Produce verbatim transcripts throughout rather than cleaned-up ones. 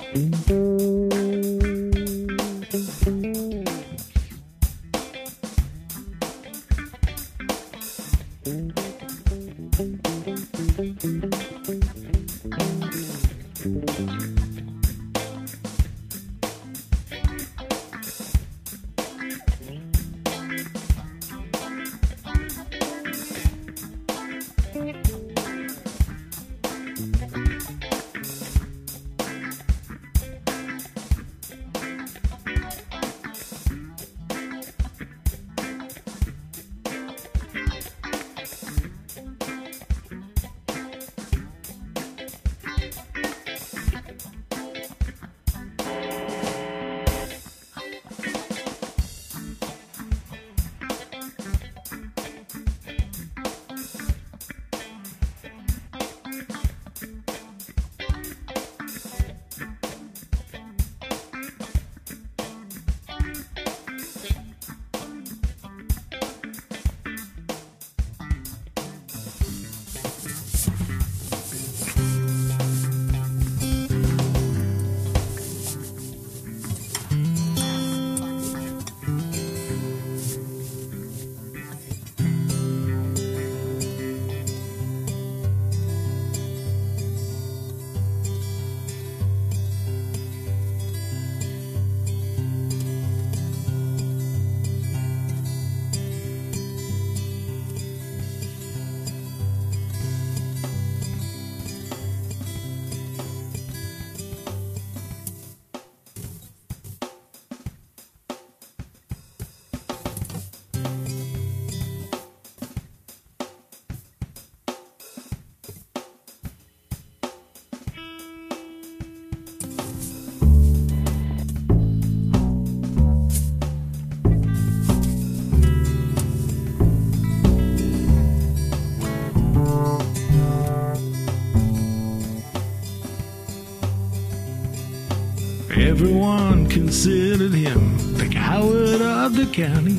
Everyone considered him the coward of the county.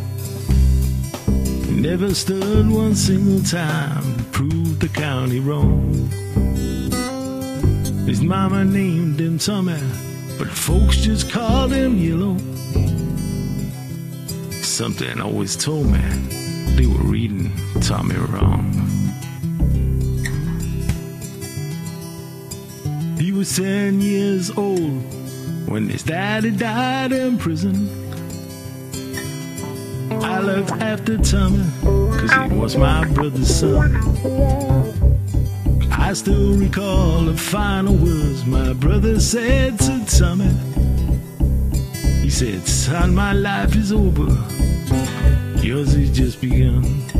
He never stood one single time to prove the county wrong. His mama named him Tommy, but folks just called him Yellow. Something always told me they were reading Tommy wrong. He was ten years old when his daddy died in prison. I looked after Tommy, cause he was my brother's son. I still recall the final words my brother said to Tommy. He said, son, my life is over, yours has just begun.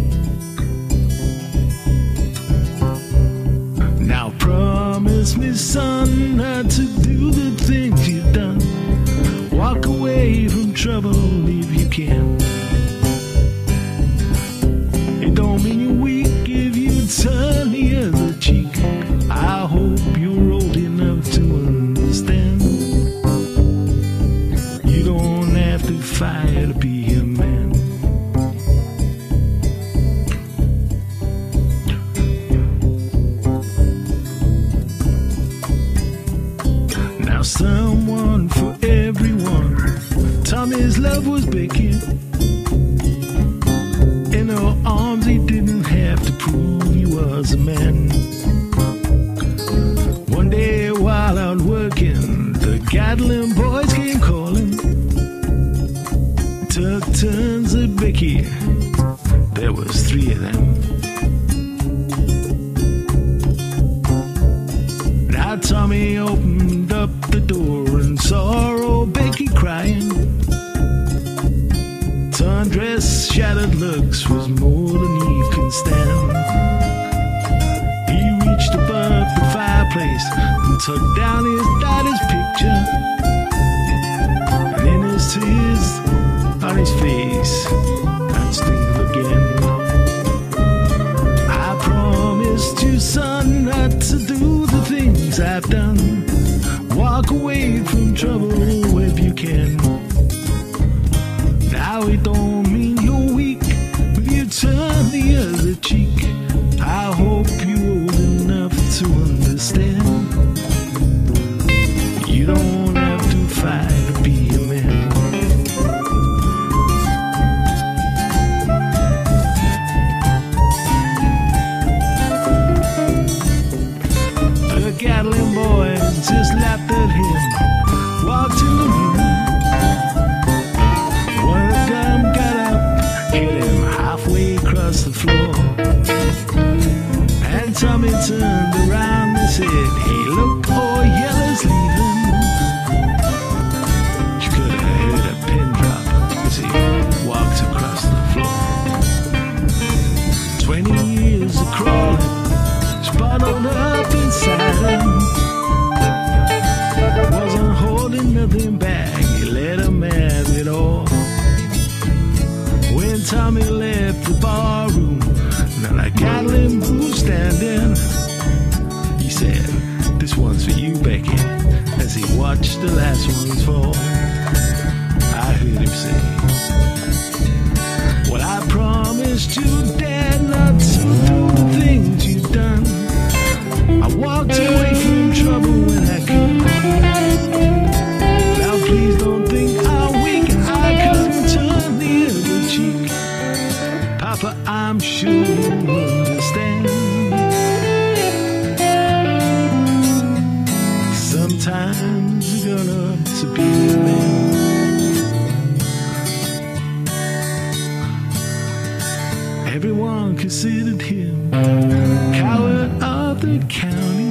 Now promise me, son, not to do the things you've done. Walk away from trouble if you can. It don't mean you're weak if you turn the other cheek. I hope you're old enough to understand. You don't have to fight to be a man. Now someone for everyone. Tommy's love was Becky. In her arms he didn't have to prove he was a man. One day while out working, the Gatlin boys came calling. Took turns at Becky, there was three of them. Now Tommy opened up the door and saw old Becky crying. Undressed, shattered looks was more than he could stand. He reached above the fireplace and took down his daddy's picture. And in his tears on his face, I'd steal again. I promised you, son, not to do the things I've done. Walk away from trouble if you can. Now it don't mean you're weak if you turn the other cheek. I hope you're old enough to understand. You You don't have to fight to be a man. The Gatlin boys just laughed at him, walked in the room. One of them got up, hit him halfway across the floor. And Tommy turned around and said, hey, look, oh, Yellow's leaving. You could have heard a pin drop as he walked across the floor. Twenty years of crawling, bottled up inside him. Wasn't holding nothing back, he let him have it all. When Tommy left the barroom, now like Gatlin was standing, he said, this one's for you, Becky, as he watched the last ones fall. I heard him say, well, I promised you, Dad, not to do the things you've done. I walked away from trouble when I could. Now please don't think I'm weak, I couldn't turn the other cheek. Papa, I'm sure you understand. Sometimes you're gonna have to be a man. Everyone considered him coward of the county.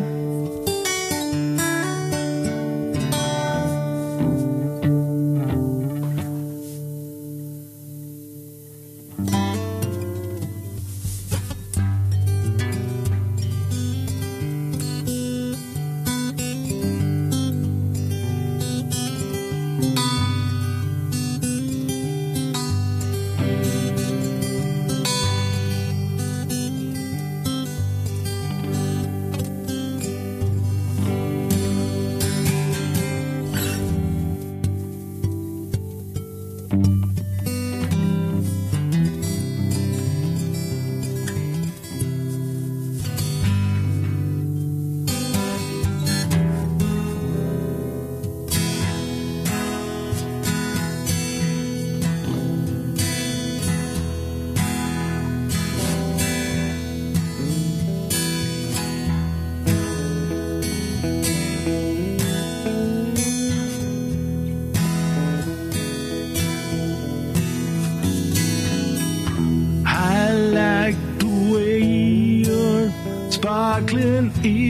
Sparkling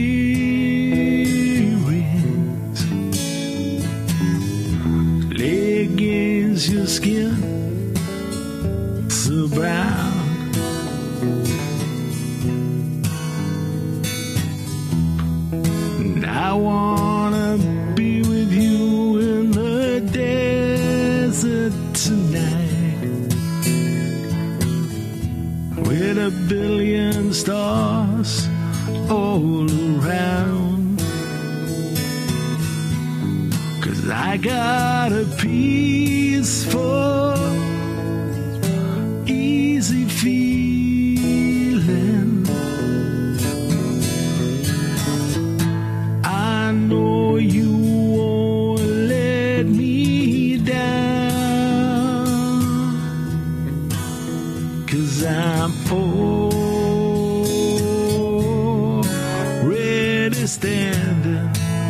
earrings lay against your skin, so brown. And I wanna be with you in the desert tonight, with a billion stars all around. 'Cause I got a peaceful, easy feeling. I know you won't let me down, 'cause I'm already standing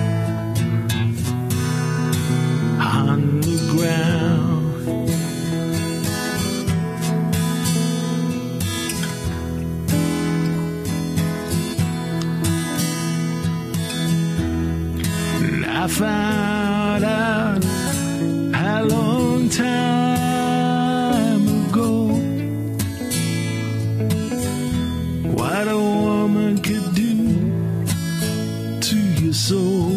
on the ground. And I found out a long time ago what a woman could do to your soul.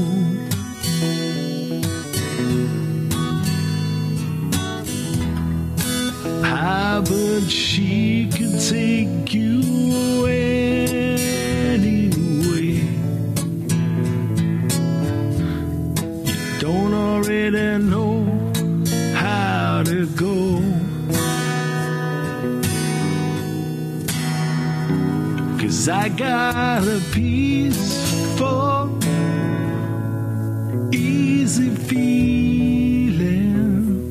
Ah, but she could take you anyway. You don't already know how to go. 'Cause I got a peaceful, easy feeling.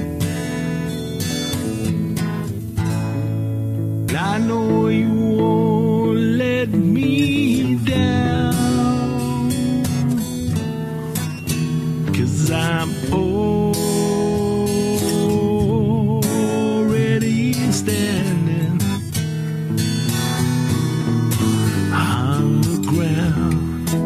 I know you won't let me down, 'cause I'm already standing on the ground.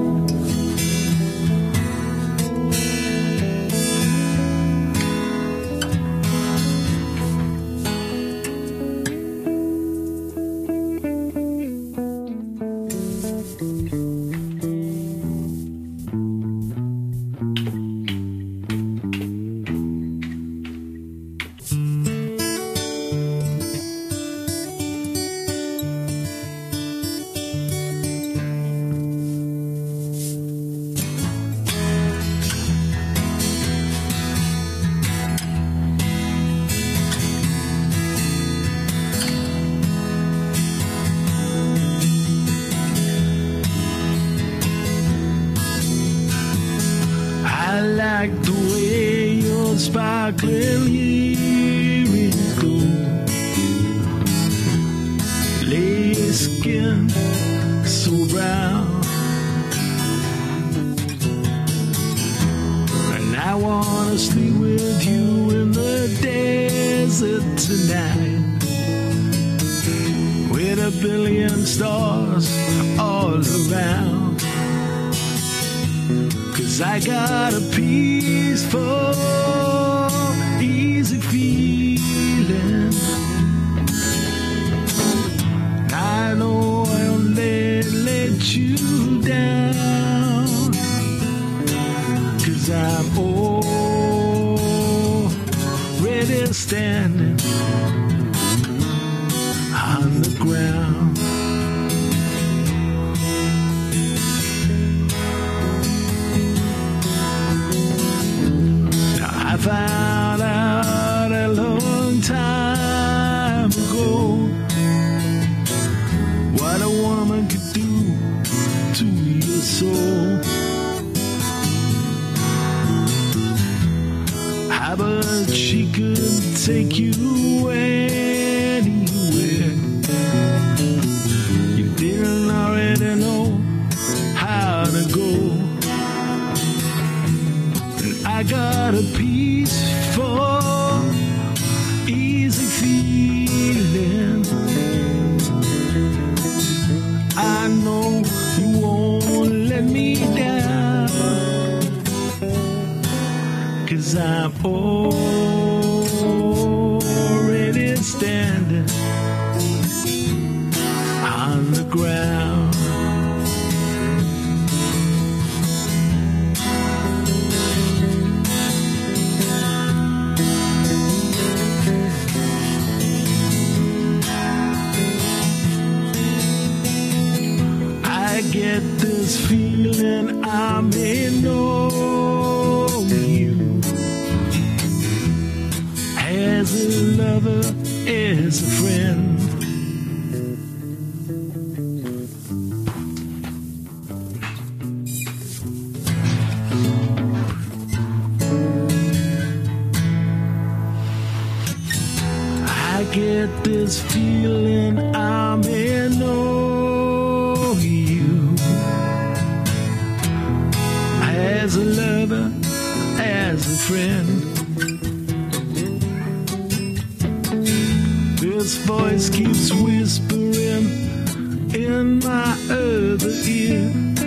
I like the way your sparkling earrings go, lay your skin so brown, and I wanna sleep with you in the desert tonight, with a billion stars all around. 'Cause I got a peaceful, easy feeling. I know I'll never let you down, 'cause I'm already standing on the ground. I found out a long time ago what a woman could do to your soul. How but she could take you anywhere. You didn't already know how to go. I got a peaceful, easy feeling. I know you won't let me down, 'cause I'm already standing on the ground. I get this feeling I may know you as a lover, as a friend. I get this feeling I may know you as a lover, as a friend. This voice keeps whispering in my other ear,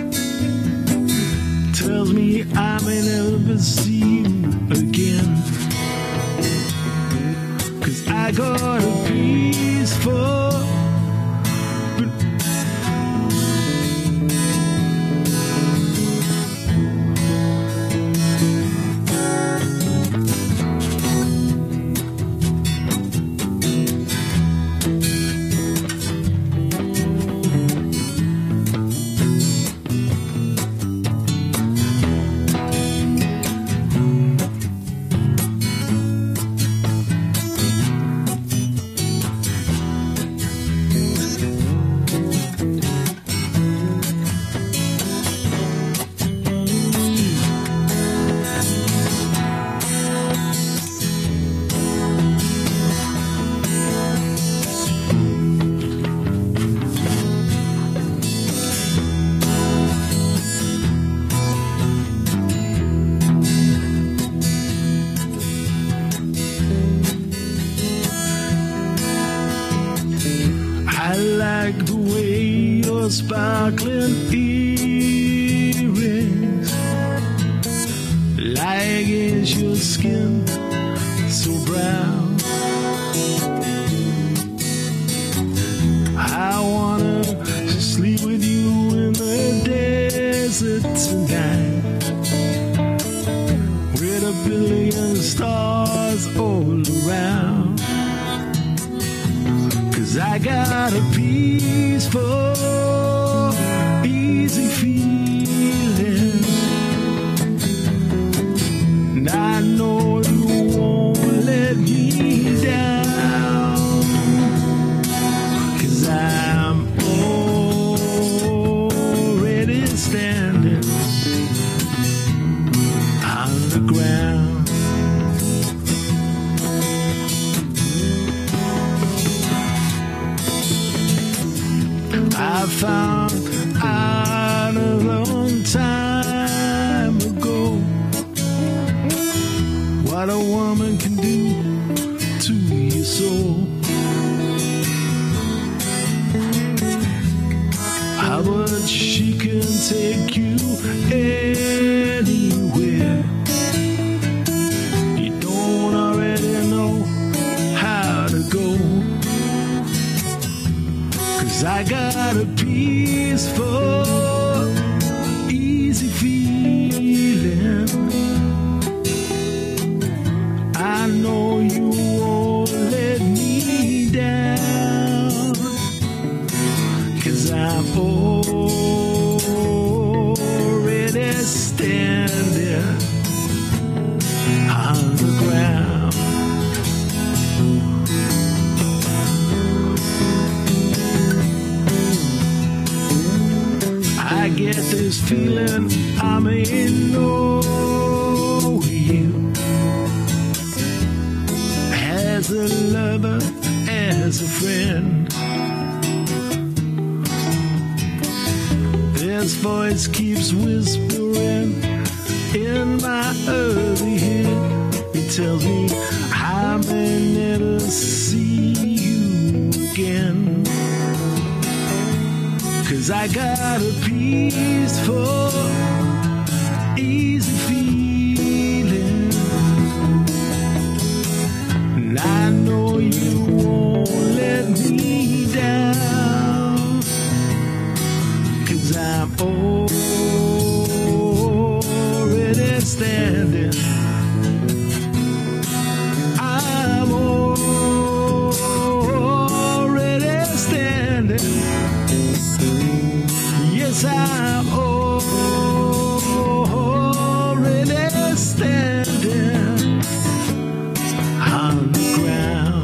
tells me I may never see you again, 'cause I got a peaceful, those sparkling earrings. Like is your skin so brown? I wanna sleep with you in the desert tonight, with a billion stars all around. 'Cause I got a peaceful, easy feeling, and I know you won't let me down. 'Cause I'm already standing on the ground. I found out a long time ago what a woman can do to your soul. How much she can take you anywhere. You don't already know how to go. 'Cause I got a peaceful, easy feeling. I know you won't let me down. 'Cause I'm already standing on the ground. I get this feeling I may know you as a lover, as a friend. This voice keeps whispering in my early head. It tells me I may never see you again. 'Cause I got a peaceful, easy feeling, and I know you won't let me down. 'Cause I'm already standing. I'm already standing. Yes, I'm already standing on the ground.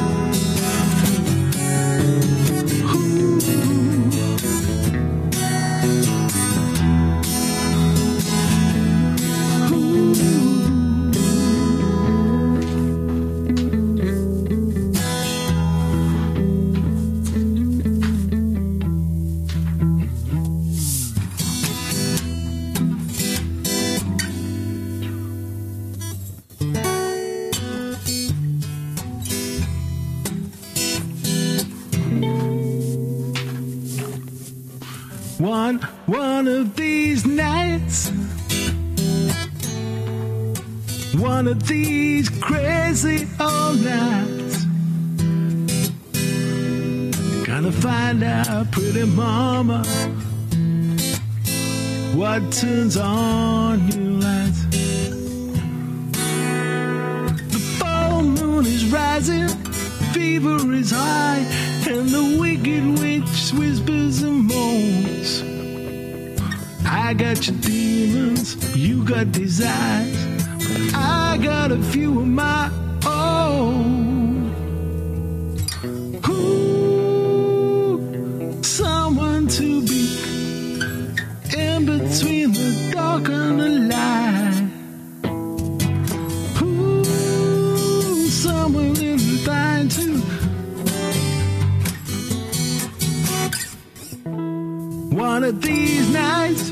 One, one of these nights, one of these crazy all nights, gonna find out, pretty mama, what turns on your lights. The full moon is rising, fever is high, and the wicked witch whispers and moans. I got your demons, you got desires, but I got a few of my own. Ooh, someone to be in between the dark and the light. Ooh, someone in the fine too. One of these nights,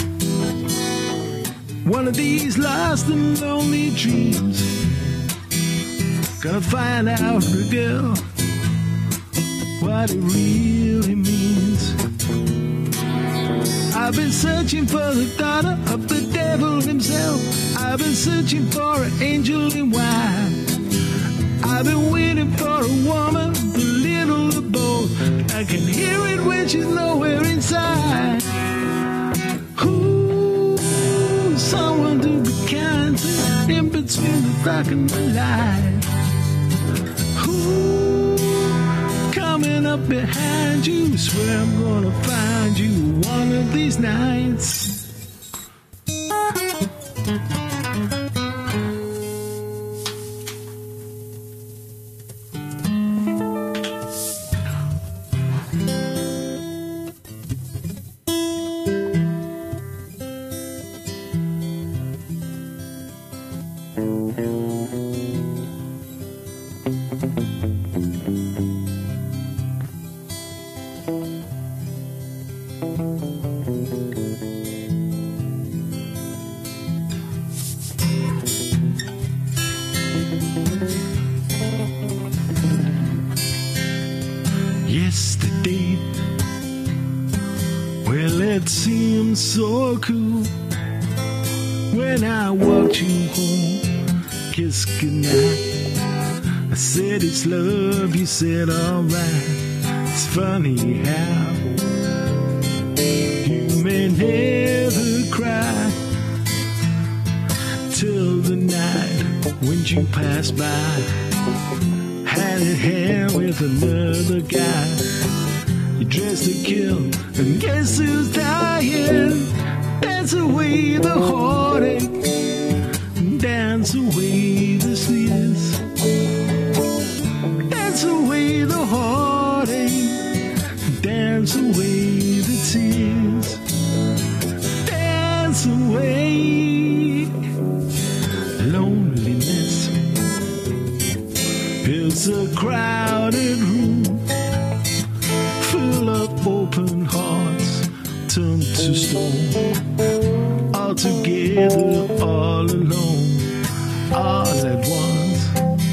one of these lost and lonely dreams, gonna find out, the girl, what it really means. I've been searching for the daughter of the devil himself. I've been searching for an angel in white. I've been waiting for a woman, a little of both. I can hear it when she's nowhere inside. Ooh, someone to be kind to in between the dark and the light. Ooh, coming up behind you, swear I'm gonna find you one of these nights. Yesterday, well, it seemed so cool when I walked you home, kissed goodnight. I said it's love, you said alright. It's funny how you may never cry till the night when you pass by, hand in hand with another guy. You dressed to kill, and guess who's dying? Dance away the heartache, dance away the tears. Dance away the heartache, dance away the tears. Dance away loneliness. It's a crowded room full of open hearts turned to stone. All together, all alone, all at once.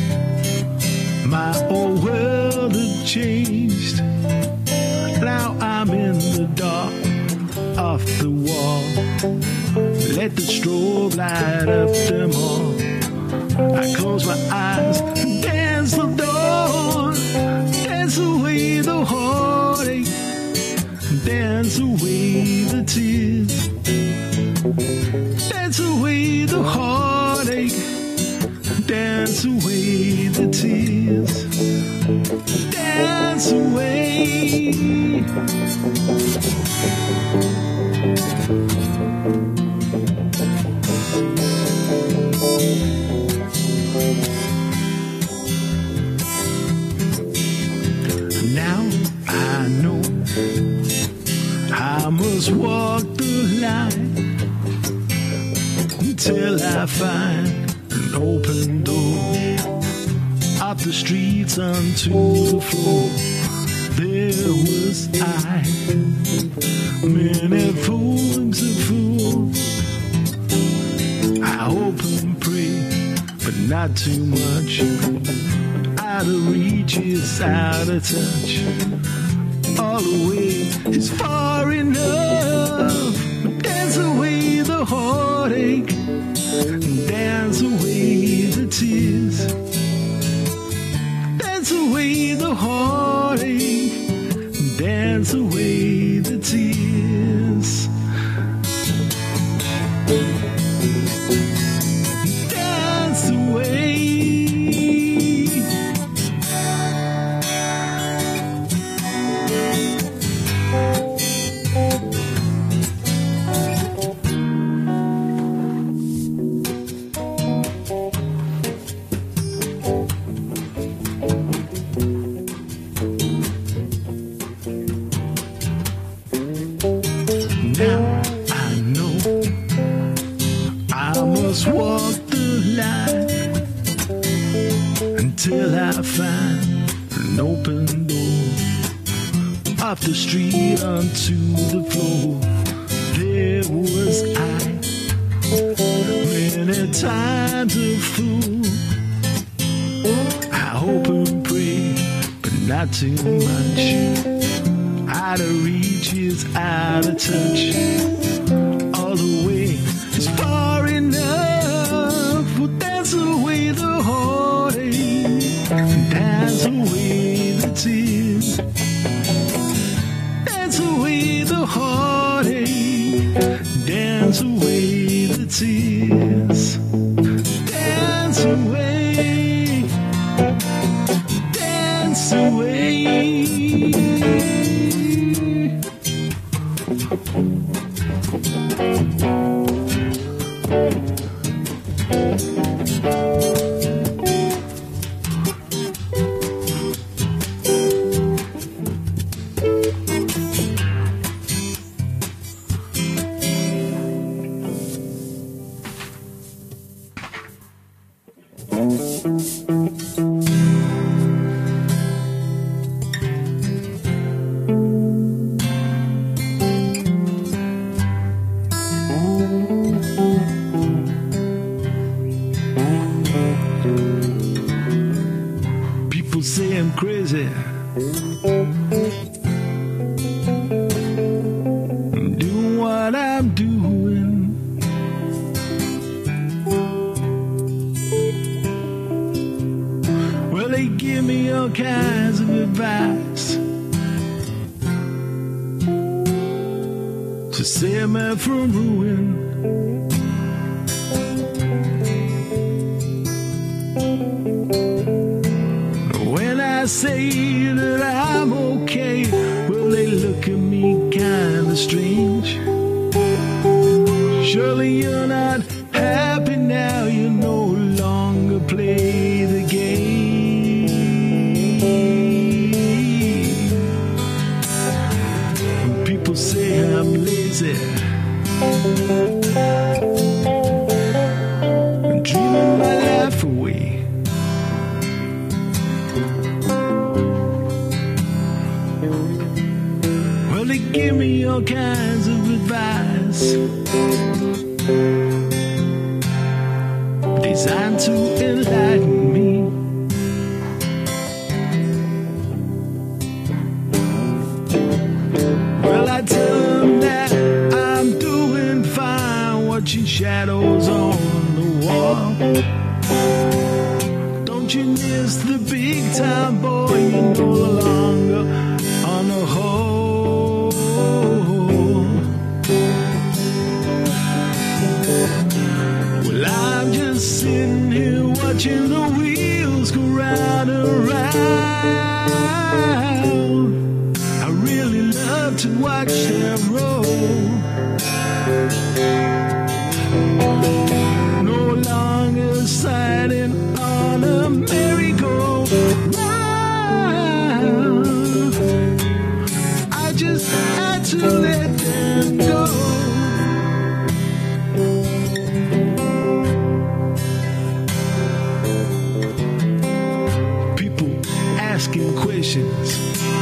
My whole world had changed. Now I'm in the dark, off the wall. Let the strobe light up them all. I close my eyes and dance the dawn. Dance away the heartache, dance away the tears. Dance away the heartache, dance away the tears. Dance away. Now I know I must walk the line until I find an open door. Up the streets onto the floor, there was I, many forms of fools. I hope and pray, but not too much. Out of reach is out of touch. All the way is far enough. Dance away the heartache, dance away the tears. Dance away the heartache, dance away the tears. Dance away. Now I know I must walk the line until I find an open door. Off the street onto the floor, there was I, many times a fool. I hope and pray, but not too much. out of reach, is out of touch. All the way is far enough. Well, dance away the heartache, dance away the tears, dance away the heartache, dance away the tears, dance away, dance away. People say I'm crazy, I'm doing what I'm doing. Well, they give me all kinds of advice to save me from ruin. I say that I'm okay, well, they look at me kinda strange. Surely you're not happy now, you no longer play the game. When people say I'm lazy, I'm dreaming my life away. Well, they give me all kinds of advice designed to enlighten me. Well, I tell them that I'm doing fine, watching shadows on the wall. Don't you miss the big time, boy? You're no longer on the whole. Well, I'm just sitting here watching the wheels go round and round. I really love to watch them roll. No longer siding on a merry-go-round. I just had to let them go. People asking questions,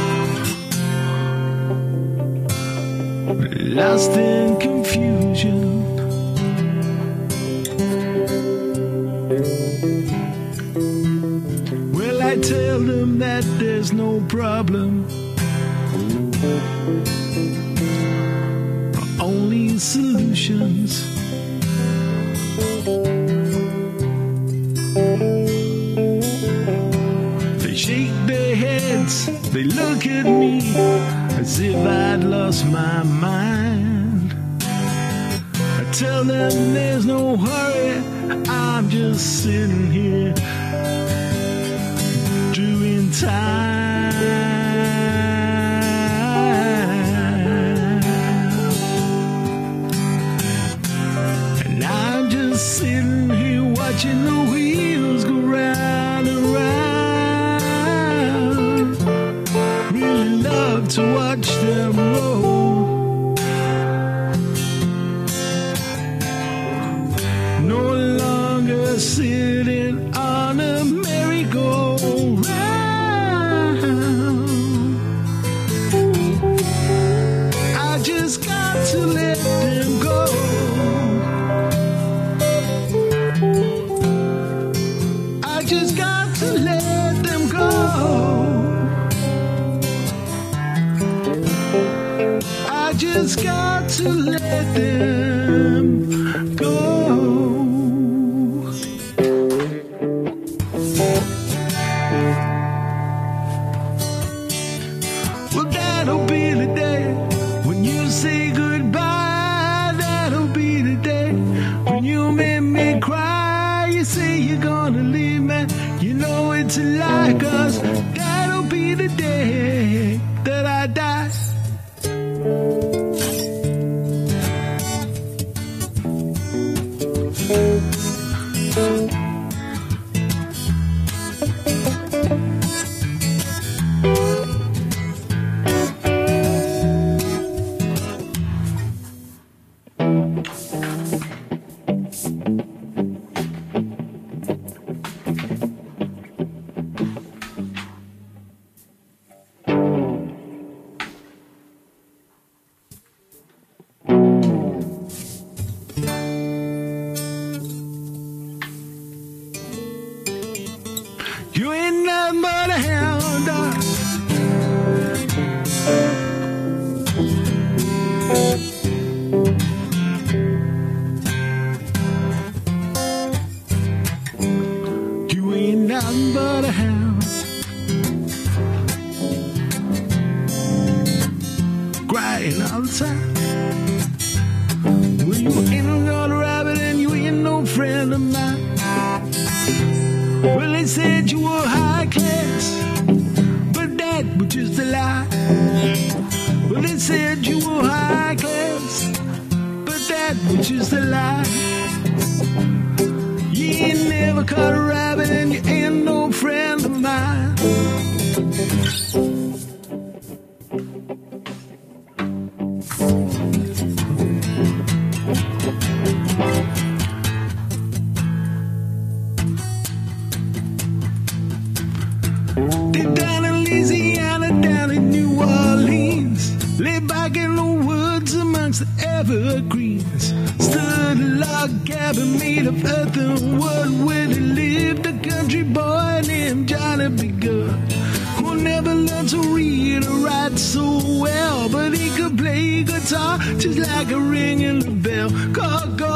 lost in confusion. Well, I tell them that there's no problem, only solutions. They shake their heads, they look at me as if I'd lost my mind. I tell them there's no hurry, I'm just sitting here doing time. And I'm just sitting here watching the wheels go round and round. Really love to watch them roll. No longer sitting on a merry-go-round. I just got to let them go. I just got to let them go. it's a lie, 'cause that'll be the day that I die. You ain't nothing but a hound dog. You ain't nothing but a hound. Crying all the time. Well, you ain't got a rabbit and you ain't no friend of mine. Well, they said you were high class, but that was just a lie. Well, they said you were high class, but that was just a lie. You ain't never caught a rabbit and you ain't no friend of mine. They're down in Louisiana, down in New Orleans, lay back in the woods amongst the evergreens. Stood a log cabin made of earth and wood, where they lived a country boy named Johnny B. Good, who never learned to read or write so well, but he could play guitar just like a ringing the bell. Go, go,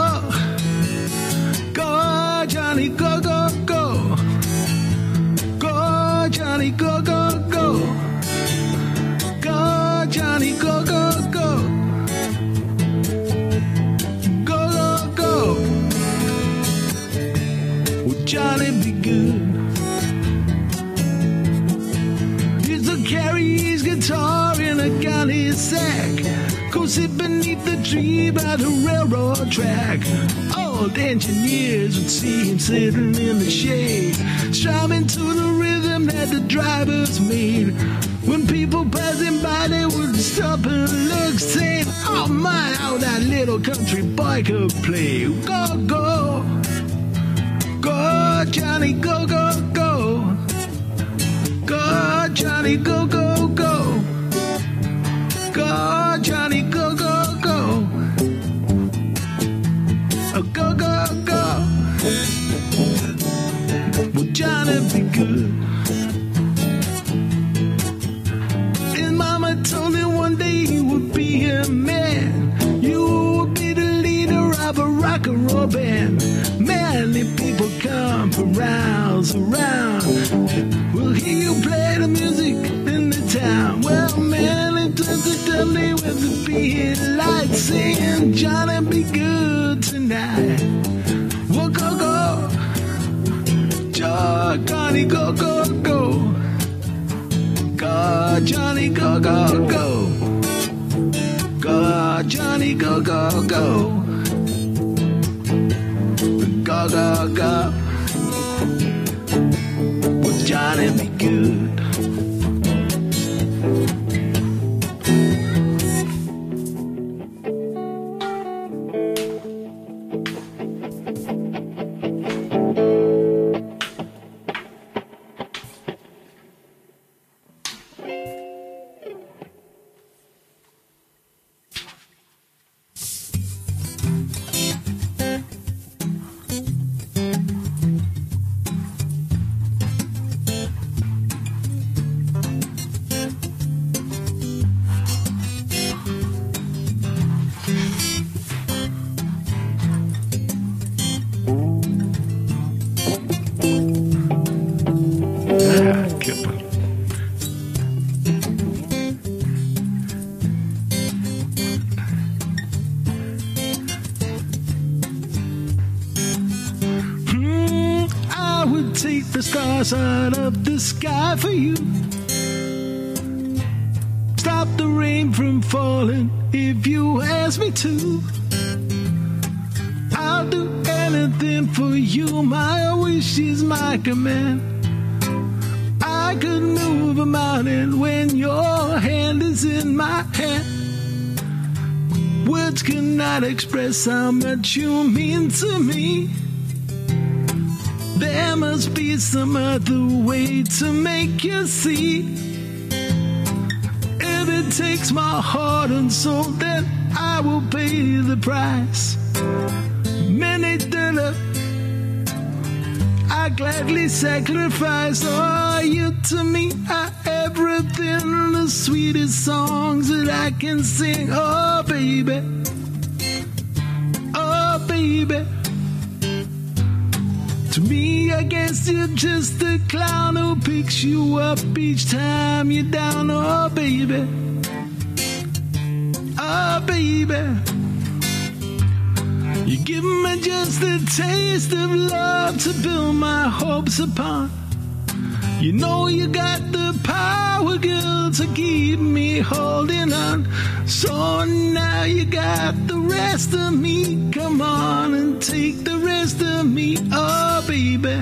go, Johnny, go, go, go. Johnny, go, go, go. Go, Johnny, go, go, go. Go, go, go. Well, Johnny be good. He used to carry his guitar in a county sack, go sit beneath the tree by the railroad track. Old engineers would see him sitting in the shade, strumming to the rhythm that the drivers made. When people passing by, they would stop and look, saying, oh my, how that little country boy could play. Go, go, go, Johnny, go, go, go. Go, Johnny, go, go, go. Go, Johnny, go, go, go. Oh, go, go, go. Well, Johnny be good. His mama told him one day he would be a man. You would be the leader of a rock and roll band. Manly people come from miles around. We'll hear you play the music in the town. Well, man, it turns to Dudley with the beat light, singing Johnny be good tonight. Well, go, go. Johnny, go, go, go. Go, Johnny, go, go, go. Go, Johnny, go, go, go. Go, go, go. Well, Johnny be good. take the stars out of the sky for you. Stop the rain from falling if you ask me to. I'll do anything for you, my wish is my command. I could move a mountain when your hand is in my hand. Words cannot express how much you mean to me. There must be some other way to make you see. If it takes my heart and soul, then I will pay the price. Many dollars I gladly sacrifice. Oh, you to me are everything, the sweetest songs that I can sing. Oh, baby, oh, baby. To me, I guess you're just a clown who picks you up each time you're down. Oh, baby, oh, baby. You give me just a taste of love to build my hopes upon. You know you got the power, girl, to keep me holding on. So now you got the rest of me. Come on and take the rest of me, oh baby.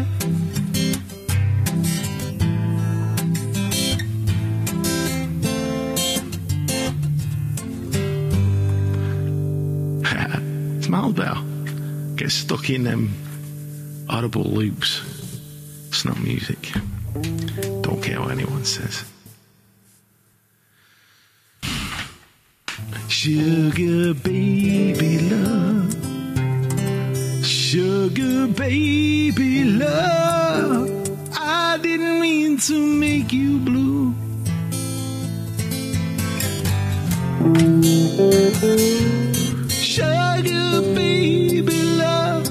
Miles Bell gets stuck in them audible loops. It's not music. Don't care what anyone says. Sugar baby love, sugar baby love, I didn't mean to make you blue. Sugar baby love,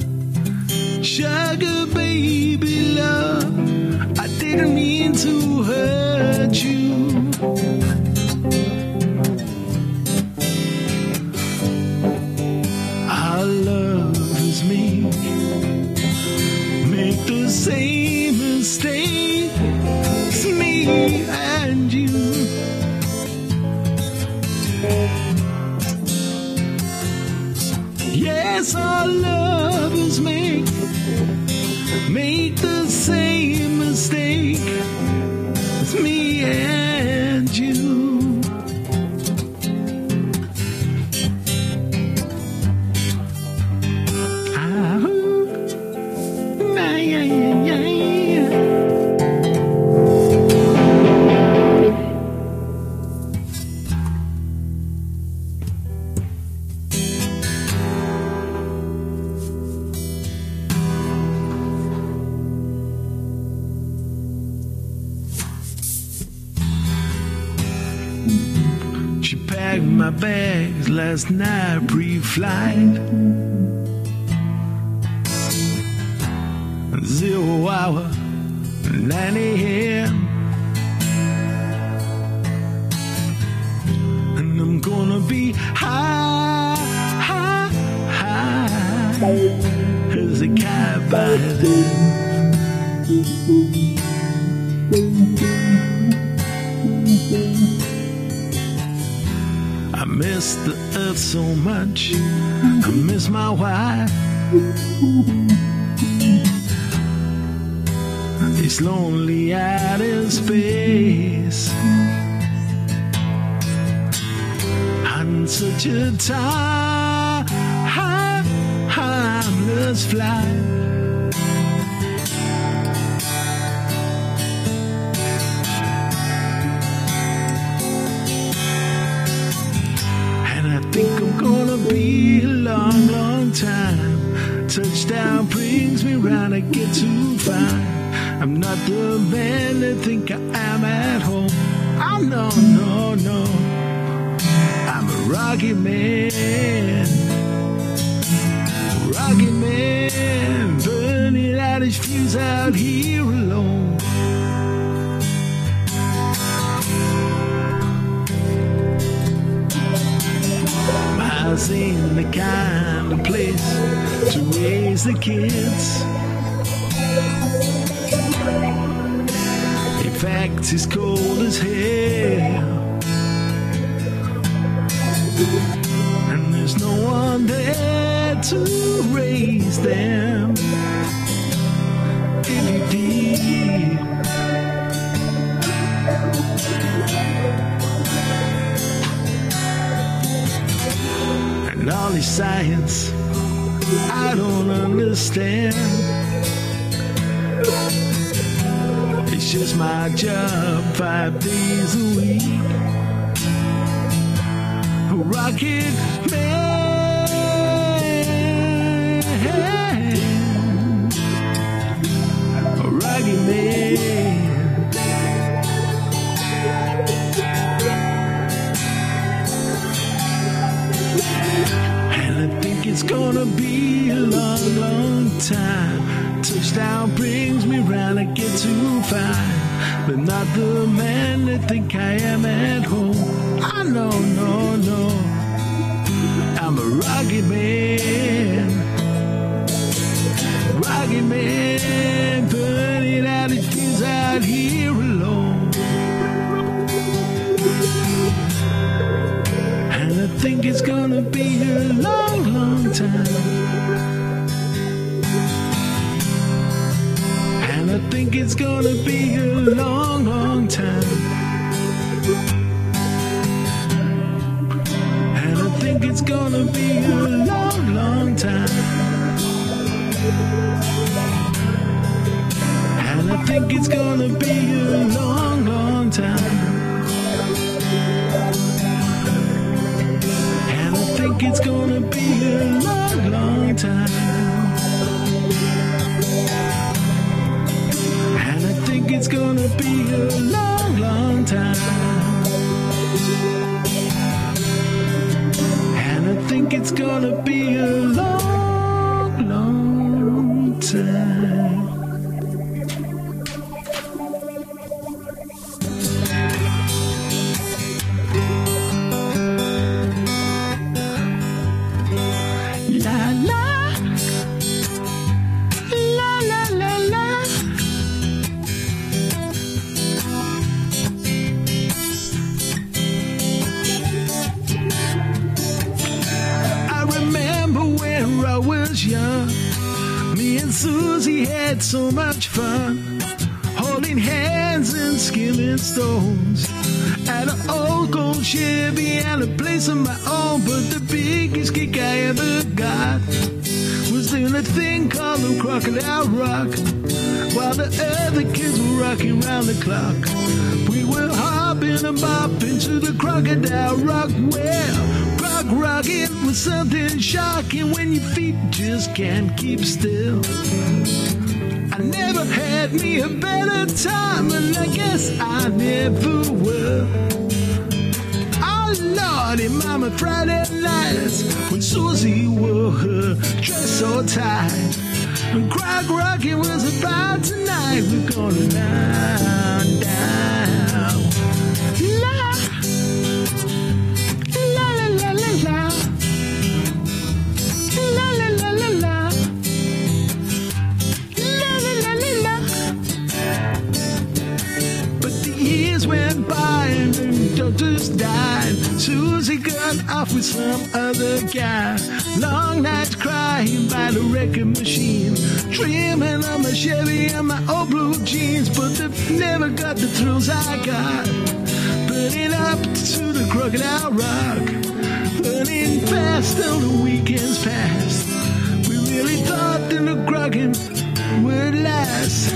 sugar baby love, I didn't mean to hurt you. Our lovers make, make the same mistake. It's me and you. Yes, our lovers make, make the same mistake. It's me and you. Ah, yeah, yeah, yeah, yeah. She packed my bags last night pre-flight. Zero hour, nine a.m. And I'm gonna be high, high, high as a kite by then. I miss the earth so much, I miss my wife. It's lonely out in space on such a time, timeless flight. I think I'm gonna be a long, long time. Touchdown brings me round, I get to find I'm not the man they think I am at home. Oh no, no, no, I'm a rocky man, rocky man, burning out his fuse out here alone. Miles ain't the kind of place to raise the kids. fact, he's cold as hell. And there's no one there to raise them. If you did, and all this science I don't understand. It's just my job five days a week. A rocket man, a rocket man. And I think it's gonna be a long, long time. Touchdown brings me round, I get to find, but not the man that think I am at home. I know, no, no, I'm a rocket man, rocket man, burning out his fuse out here alone. And I think it's gonna be a long, long time. I think it's gonna be a long, long time. And I think it's gonna be a long, long time. And I think it's gonna be a long, long time. And I think it's gonna be a long, long time. It's gonna be a long, long time. And I think it's gonna be a long, long time. La la, la la la la. I was young, me and Susie had so much fun, holding hands and skimming stones at an old gold Chevy and a place of my own. But the biggest kick I ever got was doing a thing called the Crocodile Rock, while the other kids were rocking round the clock. We were hopping and bopping to the Crocodile Rock. Well, rocking was something shocking when your feet just can't keep still. I never had me a better time, and I guess I never will. Oh Lordy, mama, Friday nights when Susie wore her dress so tight, and Croc rocking was about tonight. We're gonna lie down. La. Went by and the doctors died. Susie got off with some other guy. Long nights crying by the record machine, dreaming of my Chevy and my old blue jeans. But they never got the thrills I got, burning up to the Crocodile Rock, burning fast till the weekends passed. We really thought that the Crockett would last.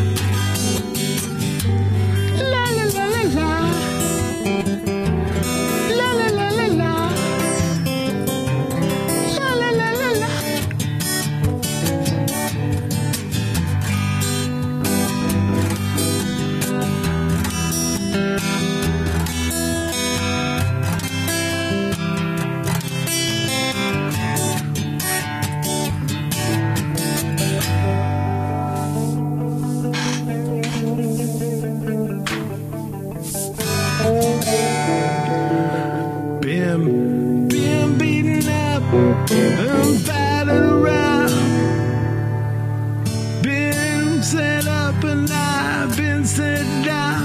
Been battered around, been set up and I've been set down.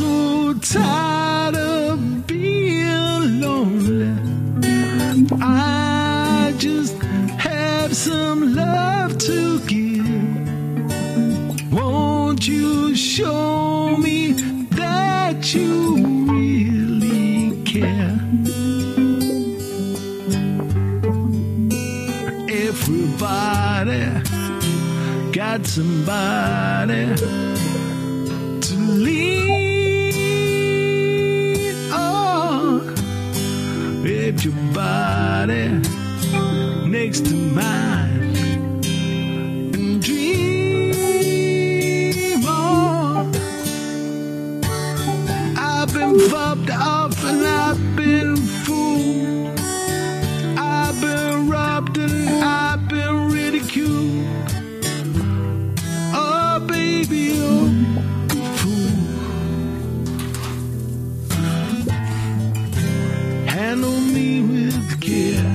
so tired of being lonely. I just have some love to give. Won't you show me that you really care? Everybody got somebody to lean on. If your body next to mine and dream on. I've been fucked off and I've been fooled. I've been robbed and I've been ridiculed. Oh baby, oh fool. Handle me with care.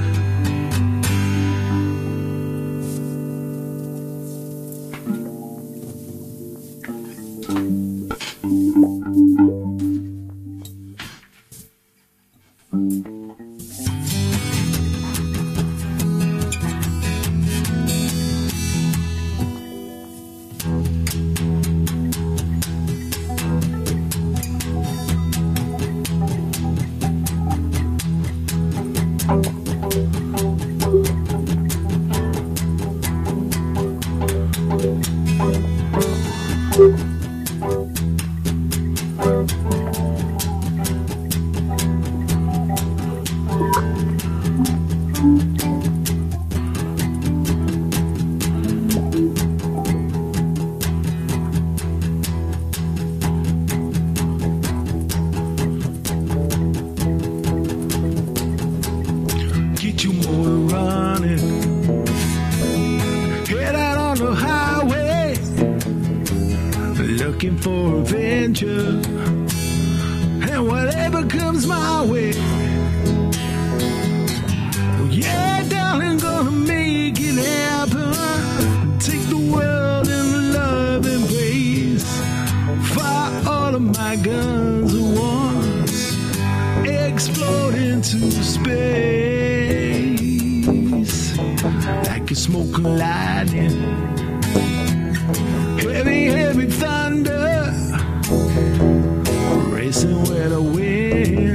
Get your motor running, head out on the highway, looking for adventure, and whatever comes my way. Yeah, darling, gonna make it happen. Take the world in a love embrace. Fire all of my guns at once, explode into space like a smoking lightning. Heavy, heavy thunder, racing where the wind